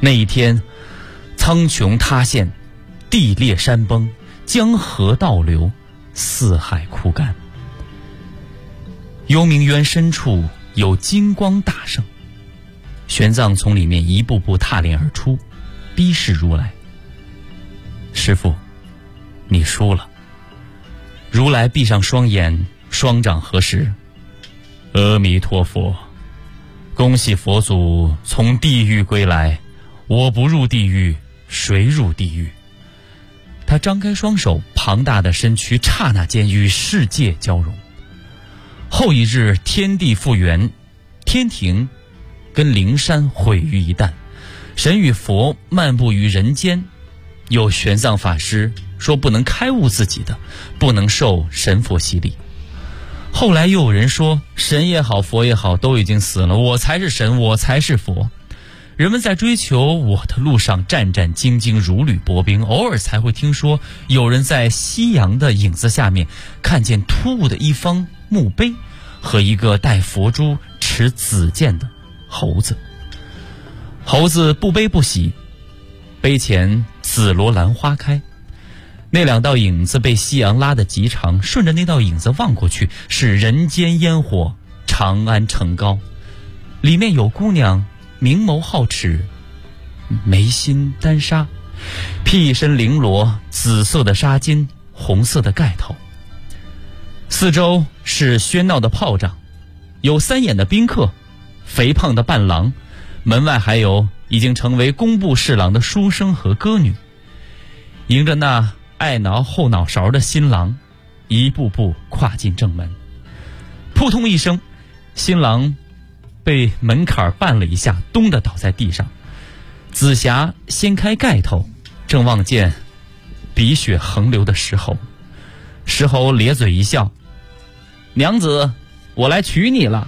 那一天，苍穹塌陷，地裂山崩，江河倒流，四海枯干。幽冥渊深处有金光大圣，玄奘从里面一步步踏炼而出，逼视如来。师父，你输了。如来闭上双眼，双掌合十，阿弥陀佛，恭喜佛祖从地狱归来，我不入地狱，谁入地狱？他张开双手，庞大的身躯刹那间与世界交融。后一日，天地复原，天庭跟灵山毁于一旦，神与佛漫步于人间。有玄奘法师说不能开悟自己的，不能受神佛洗礼。后来又有人说，神也好，佛也好，都已经死了，我才是神，我才是佛。人们在追求我的路上战战兢兢，如履薄冰，偶尔才会听说有人在夕阳的影子下面看见突兀的一方墓碑和一个戴佛珠持紫剑的猴子。猴子不悲不喜，碑前紫罗兰花开。那两道影子被夕阳拉得极长，顺着那道影子望过去，是人间烟火，长安城高。里面有姑娘明眸皓齿，眉心丹纱，披身绫罗，紫色的纱巾，红色的盖头。四周是喧闹的炮仗，有三眼的宾客，肥胖的伴郎，门外还有已经成为工部侍郎的书生和歌女。迎着那爱挠后脑勺的新郎，一步步跨进正门。扑通一声，新郎被门槛绊了一下，咚地倒在地上。紫霞掀开盖头，正望见鼻血横流的石猴。石猴咧嘴一笑，娘子，我来娶你了。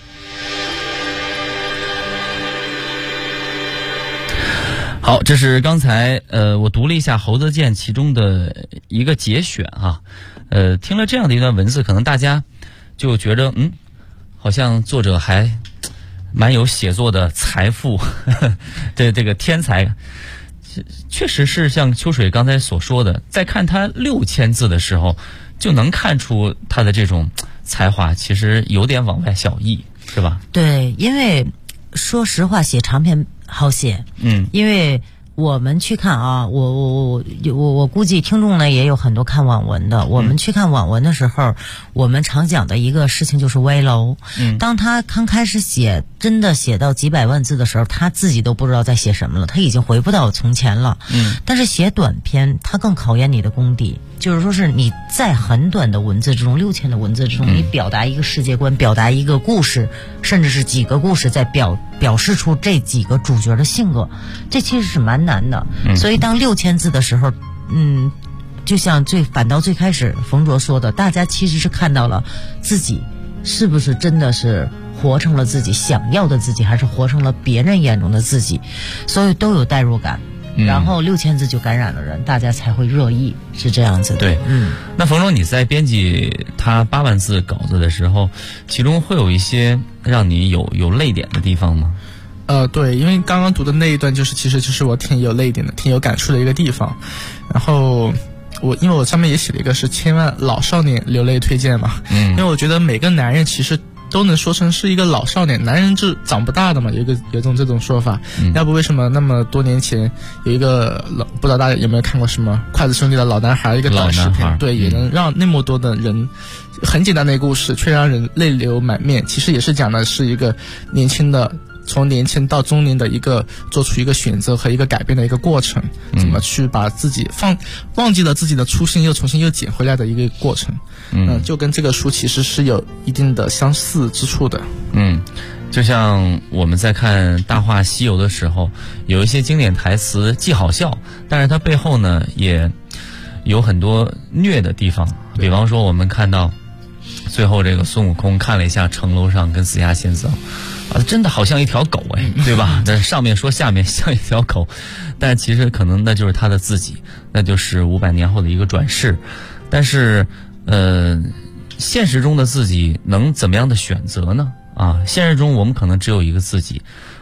好，这是刚才我读了一下《猴子剑》其中的一个节选啊。听了这样的一段文字，可能大家就觉得好像作者还蛮有写作的财富的这个天才。确实是像秋水刚才所说的，在看他6000字的时候，就能看出他的这种才华其实有点往外小溢，是吧？ 对，因为说实话，写长篇好写，因为我们去看啊，我估计听众呢也有很多看网文的。我们去看网文的时候，我们常讲的一个事情就是歪楼。当他刚开始写，真的写到几百万字的时候，他自己都不知道在写什么了，他已经回不到从前了。但是写短篇，它更考验你的功底，就是说是你在很短的文字之中，6000的文字之中，你表达一个世界观，表达一个故事，甚至是几个故事，在表示出这几个主角的性格，这其实是蛮难的。所以当6000字的时候，就像反倒最开始冯卓说的，大家其实是看到了自己是不是真的是活成了自己想要的自己，还是活成了别人眼中的自己，所以都有代入感。然后6000字就感染了人，大家才会热议，是这样子的。 对，那冯卓，你在编辑他8万字稿子的时候，其中会有一些让你有泪点的地方吗？ 对，因为刚刚读的那一段其实就是我挺有泪点的，挺有感触的一个地方。然后因为我上面也写了一个是千万老少年流泪推荐嘛，因为我觉得每个男人其实都能说成是一个老少年，男人是长不大的嘛，有这种说法。要不为什么那么多年前有一个不知道大家有没有看过什么筷子兄弟的老男孩一个短视频，对，也能让那么多的人，很简单的一个故事却让人泪流满面。其实也是讲的是一个年轻的，从年轻到中年的一个做出一个选择和一个改变的一个过程，怎么去把自己忘记了自己的初心，又重新捡回来的一个过程。就跟这个书其实是有一定的相似之处的。 就像我们在看《大话西游》的时候，有一些经典台词既好笑，但是它背后呢也有很多虐的地方。比方说我们看到最后这个孙悟空看了一下城楼上跟紫霞仙子真的好像一条狗对吧？但上面说下面像一条狗，但其实可能那就是他的自己，那就是500年后的一个转世。但是现实中的自己能怎么样的选择呢？现实中我们可能只有一个自己，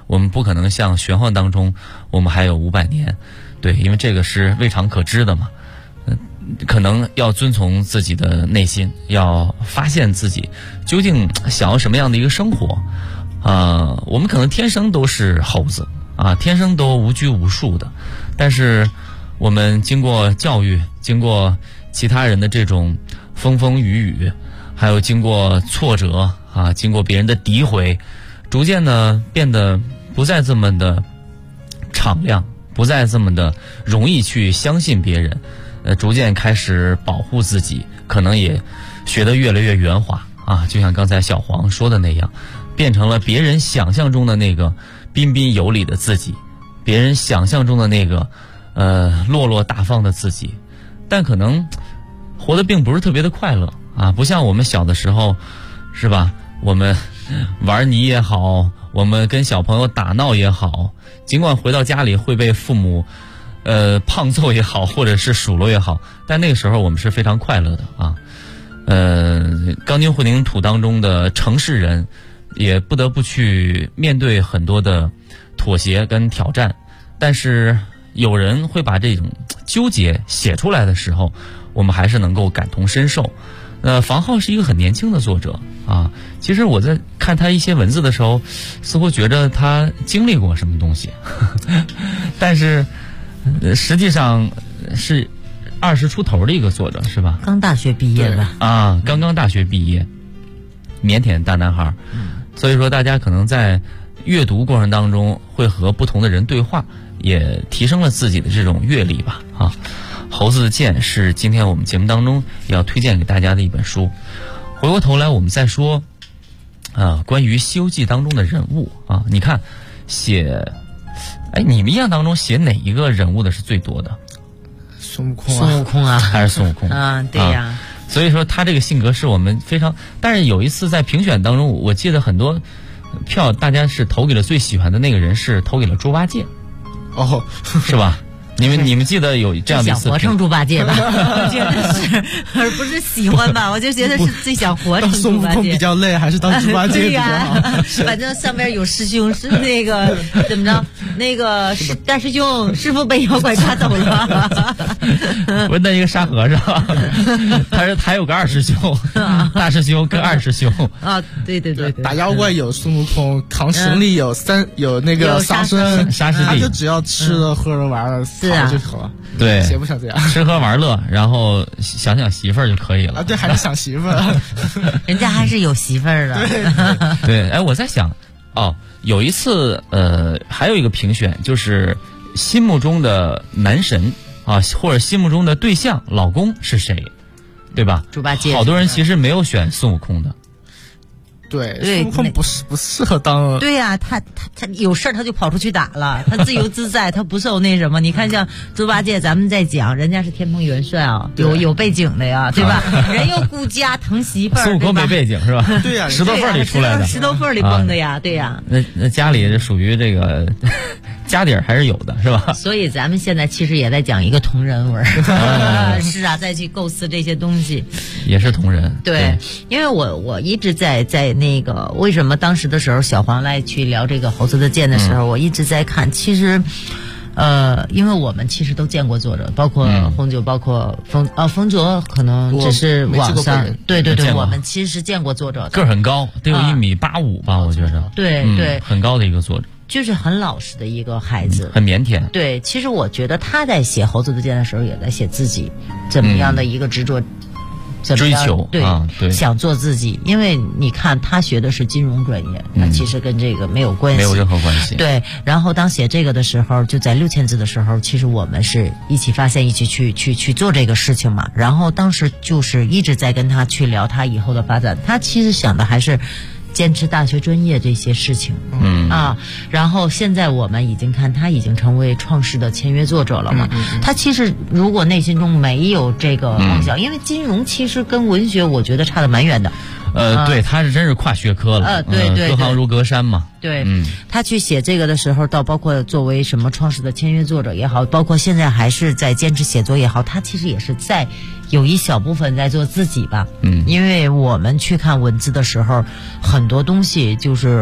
我们不可能像玄幻当中我们还有500年，对，因为这个是未尝可知的嘛。可能要遵从自己的内心，要发现自己究竟想要什么样的一个生活。我们可能天生都是猴子啊，天生都无拘无束的，但是我们经过教育，经过其他人的这种风风雨雨，还有经过挫折啊，经过别人的诋毁，逐渐呢变得不再这么的敞亮，不再这么的容易去相信别人，逐渐开始保护自己，可能也学得越来越圆滑啊，就像刚才小黄说的那样，变成了别人想象中的那个彬彬有礼的自己，别人想象中的那个落落大方的自己，但可能活得并不是特别的快乐啊，不像我们小的时候，是吧？我们玩泥也好，我们跟小朋友打闹也好，尽管回到家里会被父母胖揍也好，或者是数落也好，但那个时候我们是非常快乐的啊。钢筋混凝土当中的城市人也不得不去面对很多的妥协跟挑战，但是有人会把这种纠结写出来的时候，我们还是能够感同身受。房浩是一个很年轻的作者啊，其实我在看他一些文字的时候，似乎觉得他经历过什么东西，但是实际上是20出头的一个作者，是吧？ 刚大学毕业吧？ 啊，刚刚大学毕业，腼腆大男孩。所以说大家可能在阅读过程当中会和不同的人对话，也提升了自己的这种阅历吧。啊，猴子的剑是今天我们节目当中要推荐给大家的一本书。回过头来我们再说关于《西游记》当中的人物啊，你看你们印象当中写哪一个人物的是最多的？ 孙悟空啊， 孙悟空啊， 还是孙悟空啊？对呀。 所以说他这个性格是我们非常，但是有一次在评选当中，我记得很多票大家是投给了最喜欢的那个人，是投给了猪八戒， 哦， 是吧？你们记得有这样的一次？ 想活成猪八戒吧？我觉得是，而不是喜欢吧？我就觉得是最想活成猪八戒。 孙悟空比较累，还是当猪八戒比较好？ 反正上边有师兄是那个怎么着？那个是大师兄，师傅被妖怪抓走了。 不是那一个沙和尚，他有个二师兄，大师兄跟二师兄啊，对， 打妖怪有孙悟空，扛行李有那个沙僧， 沙师弟， 他就只要吃了喝了玩了。 是啊， 就好了。 对， 谁不想这样？ 吃喝玩乐，然后想想媳妇儿就可以了。 啊，对，还是想媳妇儿。 人家还是有媳妇儿的。 对，哎，我在想，有一次，还有一个评选，就是心目中的男神啊，或者心目中的对象、老公是谁，对吧？ 猪八戒。 好多人其实没有选孙悟空的。 对，孙悟空不适合当。 对呀，他有事儿他就跑出去打了，他自由自在，他不受那什么。你看像猪八戒，咱们在讲，人家是天蓬元帅啊，有背景的呀，对吧？人又顾家疼媳妇儿。 孙悟空没背景是吧？ 对呀， 石头缝里出来的， 石头缝里蹦的呀，对呀。 那家里属于这个家底儿还是有的，是吧？ 所以咱们现在其实也在讲一个同人文。是啊，再去构思这些东西， 也是同人。 对，因为我一直在那个为什么当时的时候小黄来去聊这个猴子的剑的时候，我一直在看，其实因为我们其实都见过作者，包括红酒，包括冯卓，可能只是网上，对，我们其实见过作者的， 个儿很高，得有1.85米吧，我觉得。 对， 很高的一个作者， 就是很老实的一个孩子， 很腼腆。 对，其实我觉得他在写猴子的剑的时候，也在写自己怎么样的一个执着。 追求对，想做自己，因为你看他学的是金融专业，那其实跟这个没有关系， 没有任何关系。 对，然后当写这个的时候，就在6000字的时候，其实我们是一起发现，一起去做这个事情嘛。然后当时就是一直在跟他去聊他以后的发展，他其实想的还是坚持大学专业这些事情，然后现在我们已经看他已经成为创世的签约作者了嘛。他其实如果内心中没有这个梦想，因为金融其实跟文学我觉得差得蛮远的。 对，他是真是跨学科了。 对， 隔行如隔山嘛。 对，他去写这个的时候，到包括作为什么创世的签约作者也好，包括现在还是在坚持写作也好，他其实也是在有一小部分在做自己吧。因为我们去看文字的时候，很多东西就是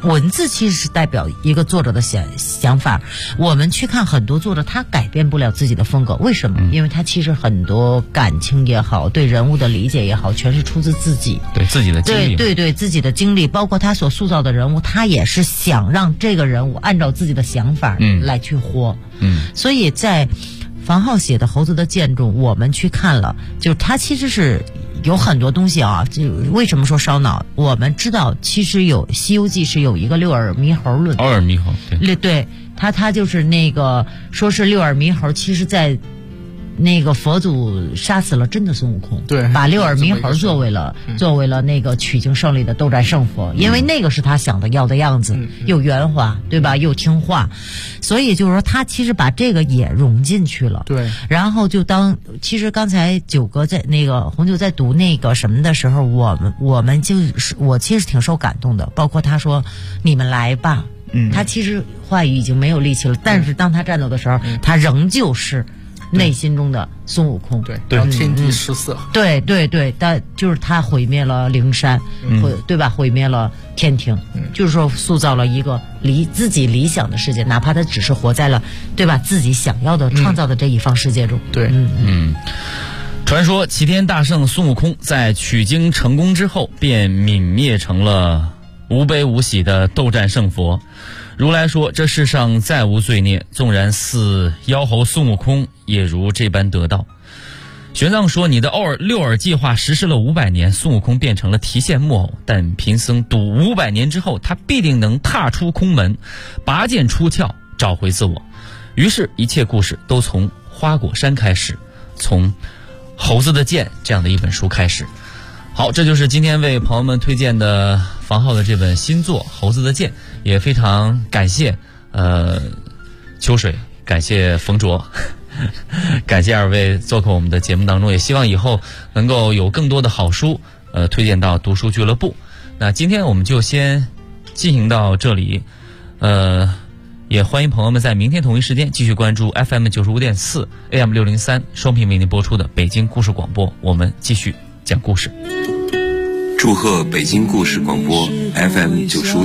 文字其实是代表一个作者的想法。我们去看很多作者，他改变不了自己的风格，为什么？因为他其实很多感情也好，对人物的理解也好，全是出自自己， 对自己的经历， 对自己的经历，包括他所塑造的人物，他也是想让这个人物按照自己的想法来去活。所以在房浩写的《猴子的剑》中，我们去看了，就是他其实是有很多东西啊。就为什么说烧脑？我们知道，其实《西游记》是有一个六耳猕猴论。 奥尔猕猴， 对，他就是那个说是六耳猕猴，其实在那个佛祖杀死了真的孙悟空， 对， 把六耳猕猴作为了那个取经胜利的斗战胜佛，因为那个是他想的要的样子，又圆滑，对吧？又听话，所以就是说他其实把这个也融进去了。 对， 然后其实刚才九哥在那个红九在读那个什么的时候，我其实挺受感动的，包括他说你们来吧，他其实话语已经没有力气了，但是当他战斗的时候，他仍旧是内心中的孙悟空。 对，天地失色。 对，但就是他毁灭了灵山，对吧？毁灭了天庭，就是说塑造了一个自己理想的世界，哪怕他只是活在了，对吧？自己想要的创造的这一方世界中。 对， 传说齐天大圣孙悟空在取经成功之后，便泯灭成了无悲无喜的斗战胜佛。如来说，这世上再无罪孽，纵然似妖猴孙悟空，也如这般得道。玄奘说，你的六耳计划实施了500年，孙悟空变成了提线木偶，但贫僧赌500年之后，他必定能踏出空门，拔剑出鞘，找回自我。于是一切故事都从花果山开始，从猴子的剑这样的一本书开始。好，这就是今天为朋友们推荐的房浩的这本新作《猴子的剑》，也非常感谢秋水，感谢冯卓，感谢二位做客我们的节目当中，也希望以后能够有更多的好书推荐到读书俱乐部。那今天我们就先进行到这里，也欢迎朋友们在明天同一时间继续关注 FM 95.4 AM 603双频为您播出的北京故事广播，我们继续讲故事。 祝贺北京故事广播 FM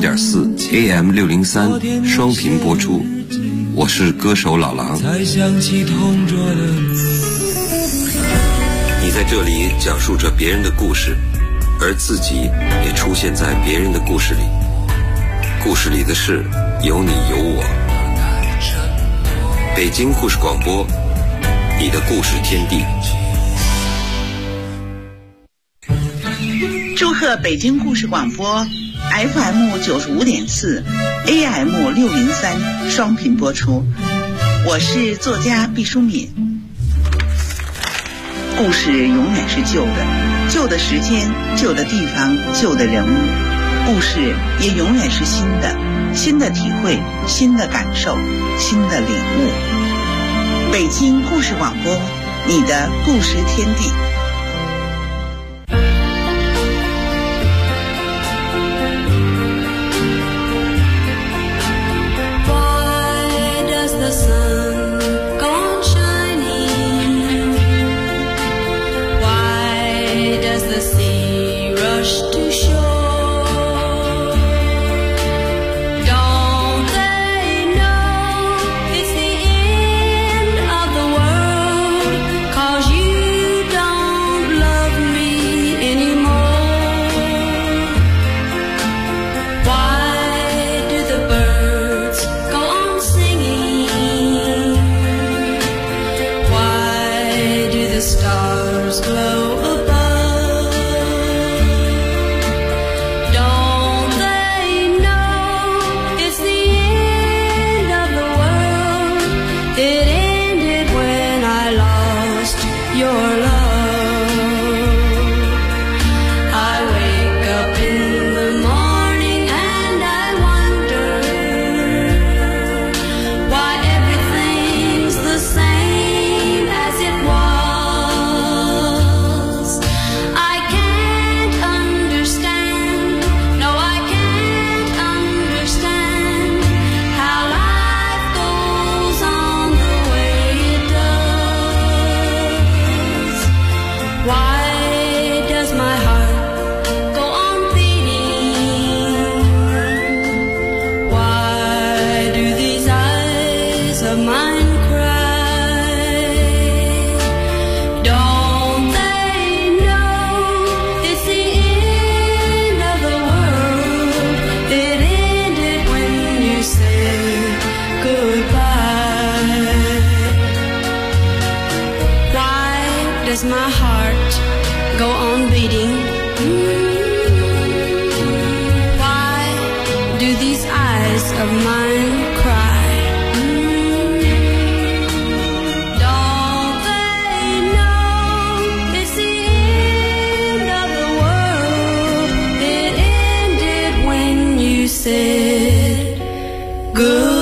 95.4 AM 603双频播出，我是歌手老狼。才想起同桌的你在这里讲述着别人的故事，而自己也出现在别人的故事里，故事里的事有你有我。北京故事广播，你的故事天地。 祝贺北京故事广播 FM 95.4 AM 603双频播出，我是作家毕淑敏。故事永远是旧的，旧的时间，旧的地方，旧的人物，故事也永远是新的，新的体会，新的感受，新的领悟。北京故事广播，你的故事天地。 Don't does my heart go on beating? Why do these eyes of mine cry? Don't they know it's the end of the world? It ended when you said goodbye.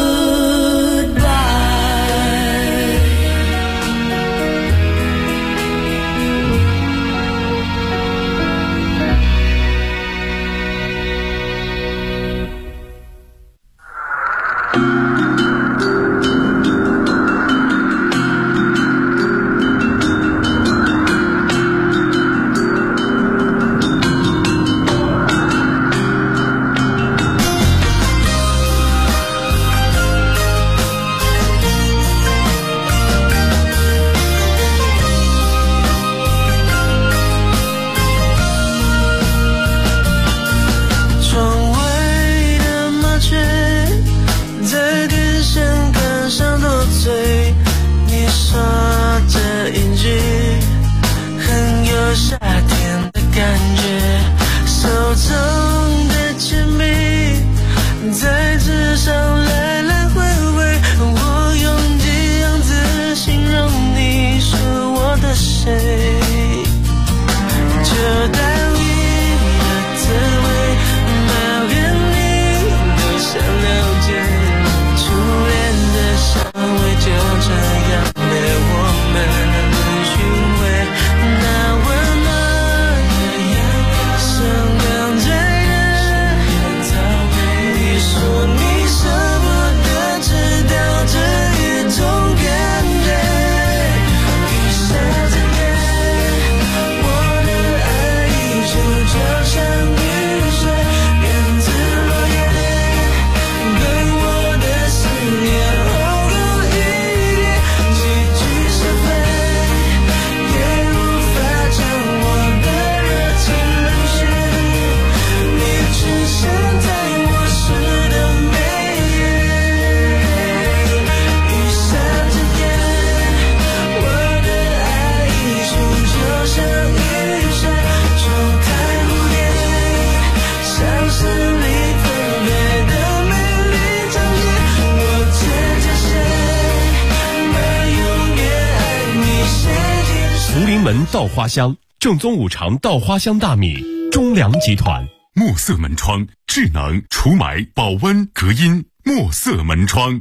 稻花香，正宗五常稻花香大米，中粮集团。 墨色门窗，智能除霾、保温、隔音。墨色门窗。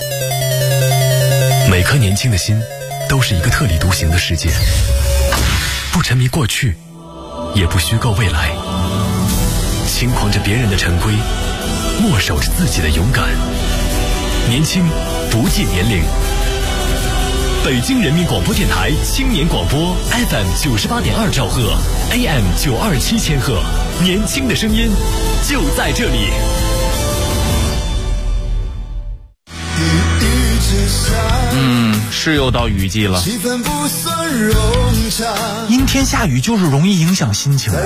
每颗年轻的心，都是一个特立独行的世界，不沉迷过去，也不虚构未来，轻狂着别人的陈规，默守着自己的勇敢。年轻不计年龄。北京人民广播电台青年广播 FM 98.2兆赫 AM 927千赫，年轻的声音就在这里。 是又到雨季了， 阴天下雨就是容易影响心情。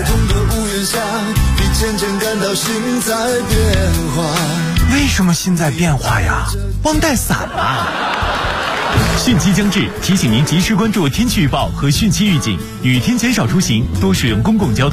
为什么心在变化呀？忘带伞了。 汛期将至，提醒您及时关注天气预报和汛期预警，雨天减少出行，多使用公共交通。